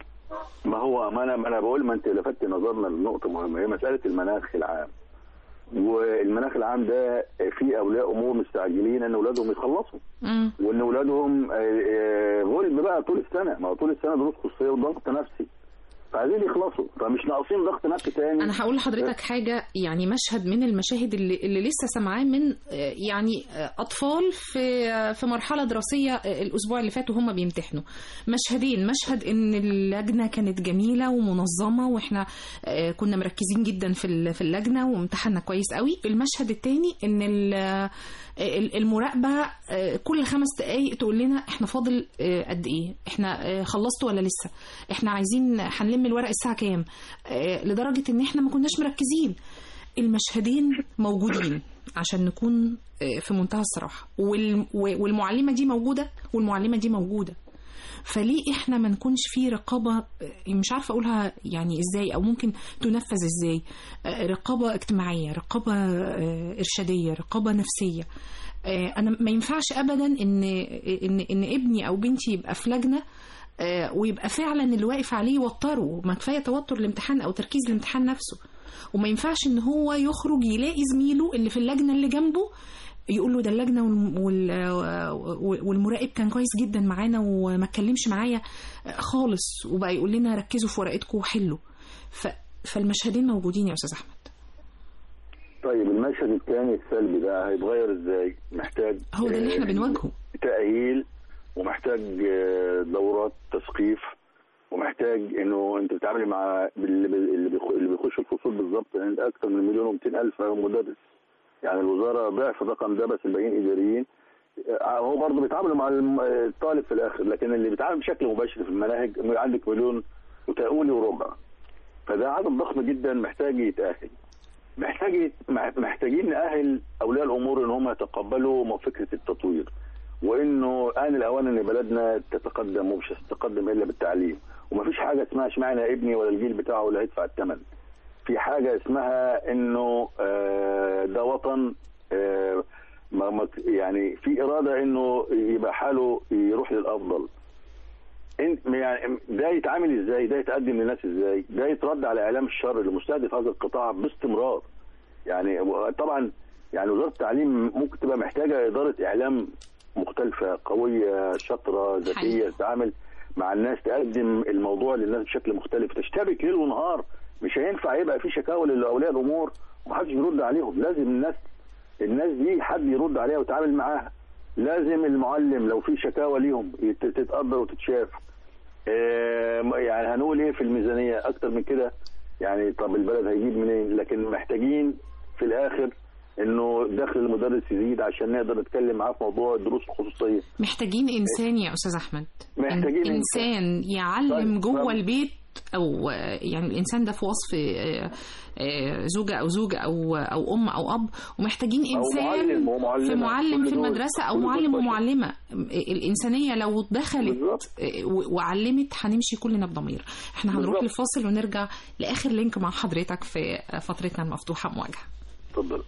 ما هو ما انا ما انا بقول ما انت لفتت نظرنا لنقطه مهمه هي مساله المناخ العام. والمناخ العام ده في اولياء امور مستعجلين ان اولادهم يخلصوا، وان اولادهم غلب بقى طول السنه، ما هو طول السنه دروس خصوصيه وضغط نفسي، فعايزين يخلصوا، فمش ناقصين ضغط نفسي تاني. انا هقول لحضرتك حاجه، يعني مشهد من المشاهد اللي, اللي لسه سامعاه من يعني اطفال في في مرحله دراسيه الاسبوع اللي فات وهم بيمتحنوا. مشهدين، مشهد ان اللجنه كانت جميله ومنظمه واحنا كنا مركزين جدا في في اللجنه وامتحنا كويس قوي. المشهد الثاني ان المراقبه كل خمس دقائق تقول لنا احنا فاضل قد ايه، احنا خلصتوا ولا لسه، احنا عايزين هنلم الورق الساعه كام، لدرجه ان احنا ما كناش مركزين. المشهدين موجودين عشان نكون في منتهى الصراحه، والمعلمه دي موجوده والمعلمه دي موجوده. فليه احنا ما نكونش في رقابه، مش عارفه اقولها يعني ازاي او ممكن تنفذ ازاي، رقابه اجتماعيه، رقابه ارشاديه، رقابه نفسيه. انا ما ينفعش ابدا ان ان ان ابني او بنتي يبقى في لجنه ويبقى فعلا اللي واقف عليه يوتره، ما كفايه توتر الامتحان او تركيز الامتحان نفسه، وما ينفعش ان هو يخرج يلاقي زميله اللي في اللجنه اللي جنبه يقول له ده اللجنه والمراقب كان كويس جدا معانا وما اتكلمش معايا خالص وبقى يقول لنا ركزوا في ورقتكم وحلوا. فالمشهدين موجودين يا استاذ احمد. طيب المشهد الثاني السلبي ده هيتغير ازاي؟ محتاج هو ده اللي احنا بنواجهه، تأهيل، ومحتاج دورات تثقيف، ومحتاج انه انت بتتعاملي مع اللي بيخشوا الفصول بالظبط، يعني اكثر من مليون ومئتين الف مدرس، يعني الوزاره ضعف الرقم ده، بس الباقيين اداريين. هو برضه بيتعاملوا مع الطالب في الاخر، لكن اللي بيتعامل بشكل مباشر في المناهج عندك مليون وتقولي وربع، فده عدد ضخم جدا محتاج يتاهل. محتاج محتاجين نأهل اولياء الامور ان هم يتقبلوا فكره التطوير، وانه ان الاوان ان بلدنا تتقدم، ومش هتتقدم الا بالتعليم، ومفيش حاجه اسمها اشمعنى ابني ولا الجيل بتاعه اللي هيدفع الثمن. في حاجه اسمها انه ده وطن، يعني في اراده انه يبقى حاله يروح للافضل. يعني ده يتعامل ازاي؟ ده يتقدم للناس ازاي؟ ده يترد على اعلام الشر اللي مستهدف هذا القطاع باستمرار. يعني طبعا يعني وزاره التعليم ممكن تبقى محتاجه اداره اعلام مختلفه قويه شاطره ذكيه، تتعامل مع الناس، تقدم الموضوع للناس بشكل مختلف، تشتبك ليل ونهار. مش هينفع يبقى في شكاوى لاولياء الامور ومحدش بيرد عليهم. لازم الناس الناس دي حد يرد عليها ويتعامل معاها. لازم المعلم لو في شكاوى ليهم تتقدر وتتشاف. يعني هنقول ايه في الميزانيه اكتر من كده؟ يعني طب البلد هيجيب منين؟ لكن محتاجين في الاخر انه دخل المدرس يزيد عشان نقدر نتكلم معاه في موضوع الدروس الخصوصيه. محتاجين انسان يا استاذ احمد، محتاجين انسان يعلم جوه البيت، او يعني الانسان ده في وصف زوجه او زوجه او او ام او اب، ومحتاجين انسان معلم في معلم في المدرسه او معلم ومعلمه. الانسانيه لو دخلت وعلمت هنمشي كلنا بضمير. احنا هنروح لفاصل ونرجع لاخر لينك مع حضرتك في فترتنا المفتوحه مواجهه. اتفضل.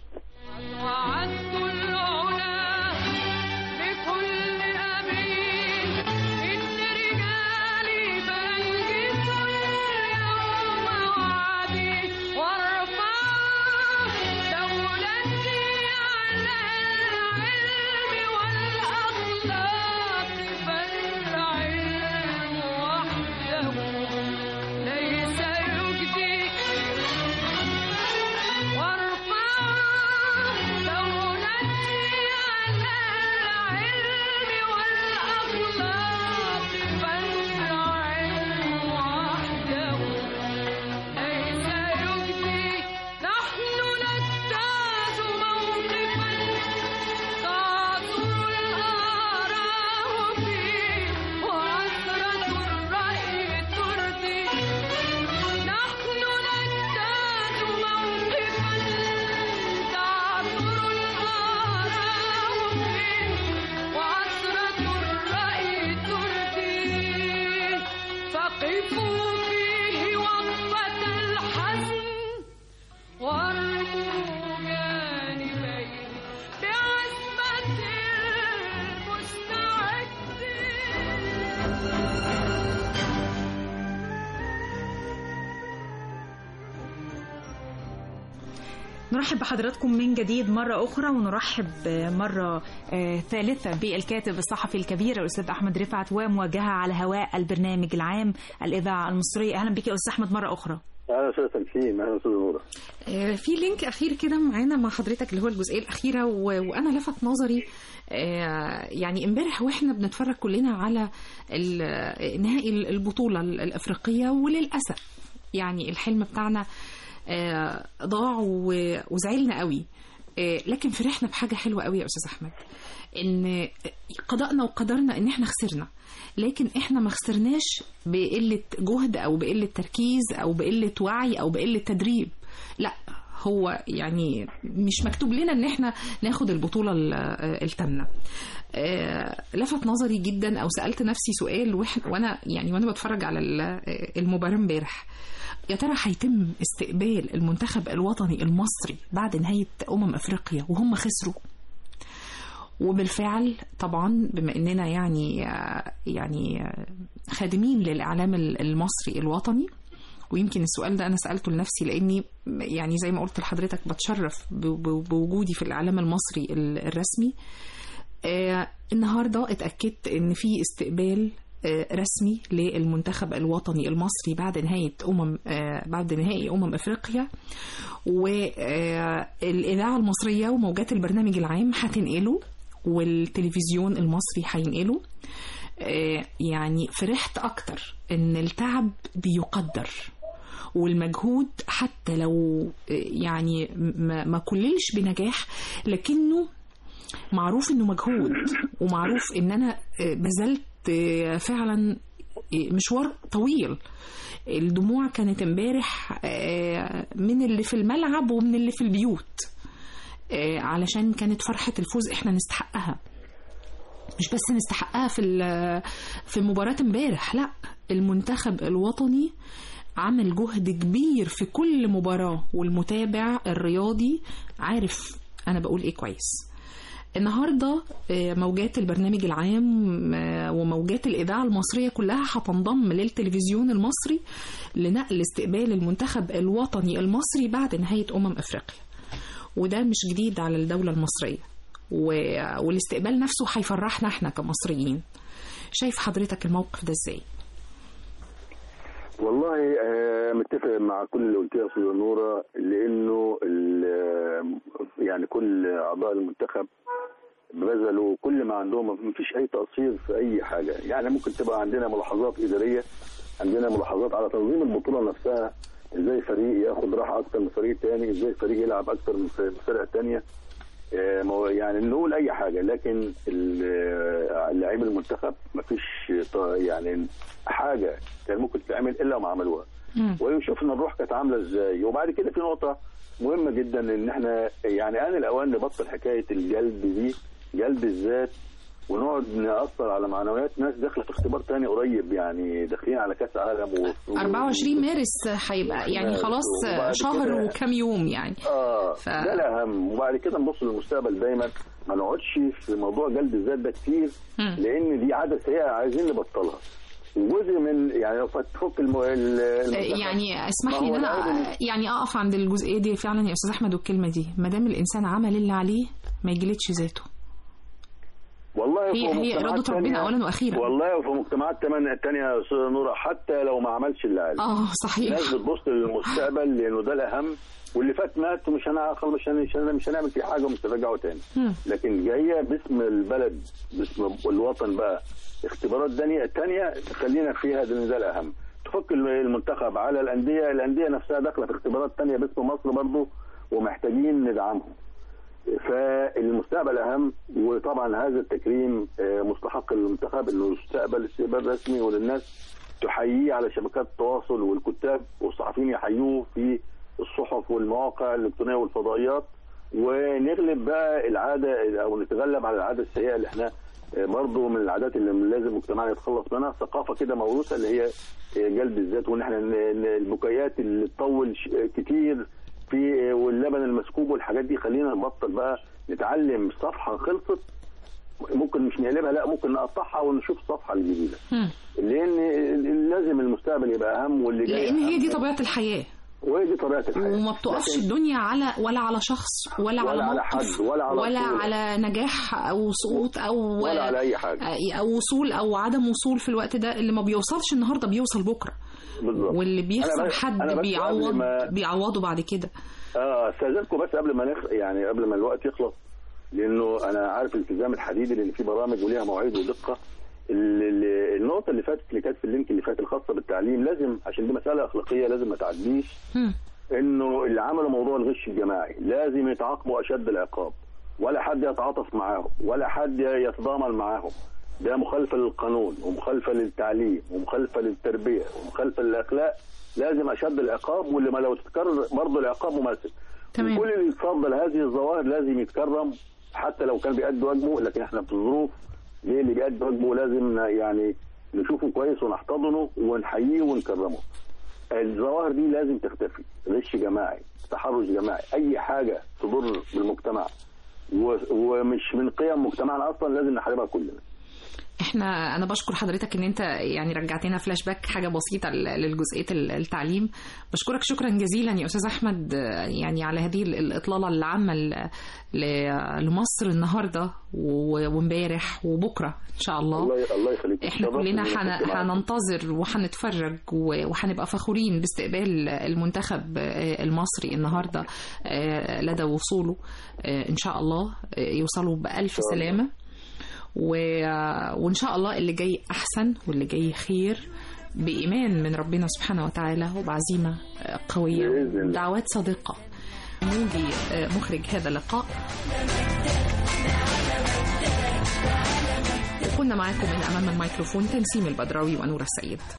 نرحب بحضراتكم من جديد مرة أخرى، ونرحب مرة ثالثة بالكاتب الصحفي الكبير الأستاذ أحمد رفعت، ومواجهة على هواء البرنامج العام الإذاعة المصرية. أهلا بك يا أستاذ أحمد مرة أخرى. اهلا وسهلا فيك. اهلا استاذ نوره. في لينك اخير كده معانا مع حضرتك اللي هو الجزئيه الاخيره، و... وانا لفت نظري يعني امبارح واحنا بنتفرج كلنا على نهائي البطوله الافريقيه، وللاسف يعني الحلم بتاعنا ضاع وزعلنا قوي، لكن فرحنا بحاجه حلوه قوي يا استاذ احمد، ان قضاءنا وقدرنا ان احنا خسرنا، لكن احنا ما خسرناش بقلة جهد او بقلة تركيز او بقلة وعي او بقلة تدريب، لا هو يعني مش مكتوب لنا ان احنا ناخد البطولة التامنة. لفت نظري جدا او سألت نفسي سؤال وانا يعني وانا بتفرج على المباراة امبارح، يا ترى هيتم استقبال المنتخب الوطني المصري بعد نهاية امم افريقيا وهم خسروا؟ وبالفعل طبعا بما اننا يعني يعني خادمين للاعلام المصري الوطني، ويمكن السؤال ده انا سالته لنفسي لاني يعني زي ما قلت لحضرتك بتشرف بوجودي في الاعلام المصري الرسمي. آه النهارده اتاكدت ان في استقبال آه رسمي للمنتخب الوطني المصري بعد نهايه امم آه بعد نهائي امم افريقيا، والاذاعه المصريه وموجات البرنامج العام هتنقله والتلفزيون المصري هينقله. يعني فرحت أكتر إن التعب بيقدر والمجهود حتى لو يعني ما كللش بنجاح، لكنه معروف إنه مجهود، ومعروف إن أنا بذلت فعلا مشوار طويل. الدموع كانت امبارح من اللي في الملعب ومن اللي في البيوت، علشان كانت فرحة الفوز احنا نستحقها، مش بس نستحقها في في مباراة امبارح، لا المنتخب الوطني عمل جهد كبير في كل مباراة، والمتابع الرياضي عارف انا بقول ايه كويس. النهاردة موجات البرنامج العام وموجات الإذاعة المصرية كلها هتنضم للتلفزيون المصري لنقل استقبال المنتخب الوطني المصري بعد نهاية أمم أفريقيا، وده مش جديد على الدولة المصرية، والاستقبال نفسه هيفرحنا احنا كمصريين. شايف حضرتك الموقف ده ازاي؟ والله متفق مع كل اللي قلتيه يا استاذه نوره، لانه يعني كل اعضاء المنتخب بذلوا كل ما عندهم، ما فيش اي تقصير في اي حاجه. يعني ممكن تبقى عندنا ملاحظات اداريه، عندنا ملاحظات على تنظيم البطوله نفسها، ازاي فريق ياخد راحه اكتر من فريق تاني، ازاي فريق يلعب اكتر من الفرق التانيه، يعني نقول اي حاجه، لكن اللاعبين المنتخب ما فيش يعني حاجه كان ممكن تعمل الا وما عملوها، ويشوفنا الروح كانت عامله ازاي. وبعد كده في نقطه مهمه جدا، ان احنا يعني ان الاوان نبطل حكايه الجلد دي، جلد الذات، ونقعد نأثر على معنويات ناس داخله في اختبار تاني قريب، يعني داخلين على كاس عالم و... أربعة وعشرين مارس هيبقى يعني خلاص شهر وكم يوم يعني. اه ف... ده الاهم. وبعد كده نبص للمستقبل دايما، ما نقعدش في موضوع جلد الذات ده كتير، م. لان دي عاده سيئه عايزين نبطلها. وجزء من يعني لو تفك الم... يعني اسمح لي ان انا يعني اقف عند الجزئيه دي فعلا يا استاذ احمد، والكلمه دي ما دام الانسان عمل اللي عليه ما يجلدش ذاته. والله هي هي إرادة ربنا أولا وأخيرا. والله وفي مجتمعات الثانية يا أستاذة نورة حتى لو ما عملش اللي عليه. اه صحيح. الناس بتبص للمستقبل لأنه ده الأهم، واللي فات مات ومش هنعمل مش هنعمل مش هنعمل فيه حاجة ومش هنرجعه تاني. م. لكن جاية باسم البلد، باسم الوطن بقى اختبارات تانية تانية تخلينا فيها، ده ده الأهم. تفك المنتخب على الأندية، الأندية نفسها داخلة في اختبارات تانية باسم مصر برضه، ومحتاجين ندعمهم. فالمستقبل اهم، وطبعا هذا التكريم مستحق المنتخب انه يستقبل استقبال رسمي، وللناس تحييه على شبكات التواصل، والكتاب والصحفيين يحيوه في الصحف والمواقع الالكترونيه والفضائيات، ونغلب بقى العاده او نتغلب على العاده السيئه اللي احنا برضه من العادات اللي لازم مجتمعنا يتخلص منها، ثقافه كده موروثه اللي هي جلد الذات، وان احنا البكايات اللي تطول كتير في واللبن المسكوب والحاجات دي، خلينا نبطل بقى، نتعلم صفحه خلصت ممكن مش نقلبها، لا ممكن نقطعها ونشوف الصفحه الجديده، لان لازم المستقبل يبقى اهم، واللي جاي لان هي دي طبيعه الحياه. وهي دي طبيعه الحياه. وما بتقفش الدنيا على ولا على شخص ولا, ولا على على موقف حد ولا على ولا صورة. على نجاح او سقوط او ولا على اي حاجه او وصول او عدم وصول في الوقت ده. اللي ما بيوصلش النهارده بيوصل بكره بالظبط. واللي بيخسر حد بيعوض ما... بيعوضه بعد كده. اه استاذنكم بس قبل ما نخ... يعني قبل ما الوقت يخلص، لانه انا عارف الالتزام الحديدي لان في برامج وليها مواعيد ودقه. النقطه اللي فاتت اللي كانت في اللينك اللي فات الخاصه بالتعليم، لازم عشان دي مساله اخلاقيه لازم ما تعديش، انه اللي عملوا موضوع الغش الجماعي لازم يتعاقبوا اشد العقاب، ولا حد يتعاطف معاهم ولا حد يتضامن معاهم. ده مخالفه للقانون ومخالفه للتعليم ومخالفه للتربيه ومخالفه للاخلاق. لازم اشد العقاب، واللي ما لو تتكرر برضه العقاب مماثل. تمام. كل اللي يتصدى لهذه الظواهر لازم يتكرم حتى لو كان بيأدي واجبه، لكن احنا في ظروف ليه اللي بيأدي واجبه لازم يعني نشوفه كويس ونحتضنه ونحييه ونكرمه. الظواهر دي لازم تختفي، غش جماعي، تحرش جماعي، اي حاجه تضر بالمجتمع ومش من قيم مجتمعنا اصلا لازم نحاربها كلنا. احنا انا بشكر حضرتك ان انت يعني رجعتنا فلاش باك حاجه بسيطه للجزئيه التعليم. بشكرك شكرا جزيلا يا استاذ احمد يعني على هذه الاطلاله العامه لمصر النهارده وامبارح وبكره ان شاء الله. الله يخليك. احنا كلنا هننتظر وهنتفرج وهنبقى فخورين باستقبال المنتخب المصري النهارده لدى وصوله ان شاء الله يوصلوا بألف سلامه، و... وإن شاء الله اللي جاي أحسن واللي جاي خير بإيمان من ربنا سبحانه وتعالى وبعزيمة قوية ودعوات صادقة. موجي مخرج هذا اللقاء، وكنا معاكم من أمام الميكروفون تنسيم البدراوي ونور السيد.